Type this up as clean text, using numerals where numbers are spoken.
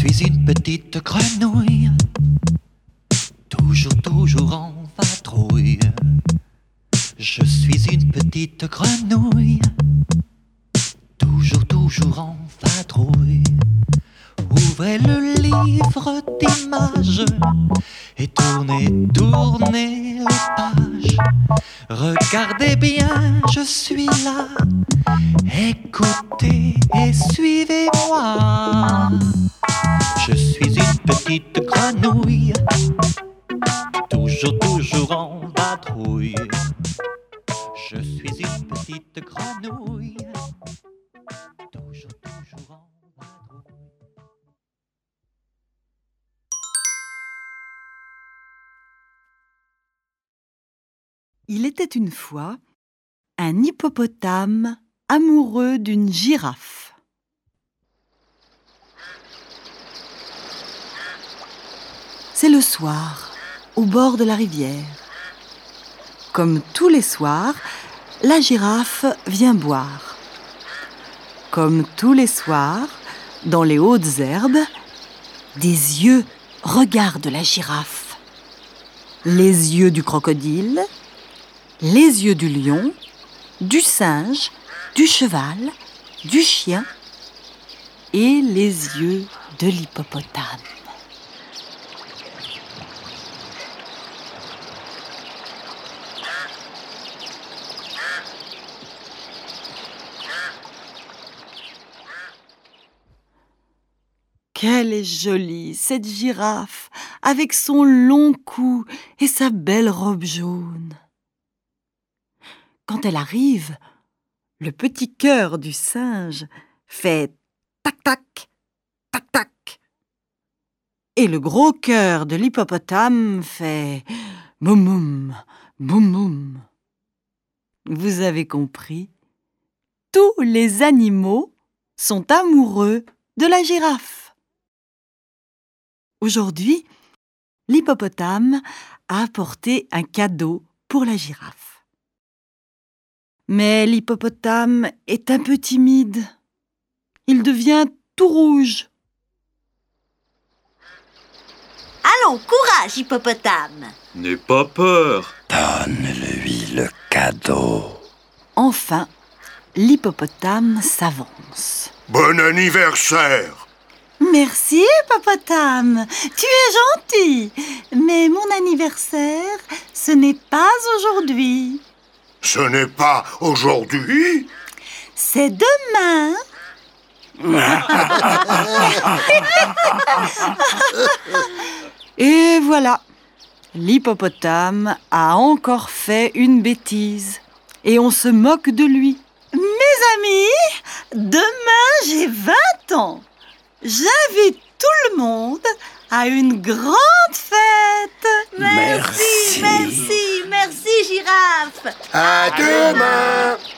suis une petite grenouille, toujours en vadrouille. Je suis une petite grenouille, toujours en vadrouille. Ouvrez le livre d'images et tournez les pages. Regardez bien, je suis là. Écoutez et suivez-moi. Je suis une petite grenouille, toujours en vadrouille. Je suis une petite grenouille, toujours en vadrouille. Il était une fois un hippopotame amoureux d'une girafe. C'est le soir, au bord de la rivière. Comme tous les soirs, la girafe vient boire. Comme tous les soirs, dans les hautes herbes, des yeux regardent la girafe. Les yeux du crocodile, les yeux du lion, du singe, du cheval, du chien et les yeux de l'hippopotame. Qu'elle est jolie, cette girafe, avec son long cou et sa belle robe jaune. Quand elle arrive, le petit cœur du singe fait tac-tac, tac-tac. Et le gros cœur de l'hippopotame fait boum-boum, boum-boum. Vous avez compris, tous les animaux sont amoureux de la girafe. Aujourd'hui, l'hippopotame a apporté un cadeau pour la girafe. Mais l'hippopotame est un peu timide. Il devient tout rouge. Allons, courage, hippopotame! N'aie pas peur. Donne-lui le cadeau. Enfin, l'hippopotame s'avance. Bon anniversaire! Merci, hippopotame. Tu es gentil. Mais mon anniversaire, ce n'est pas aujourd'hui. Ce n'est pas aujourd'hui? C'est demain. Et voilà, l'hippopotame a encore fait une bêtise. Et on se moque de lui. Mes amis, demain j'ai 20 ans. J'invite tout le monde à une grande fête. Merci, girafe! À demain!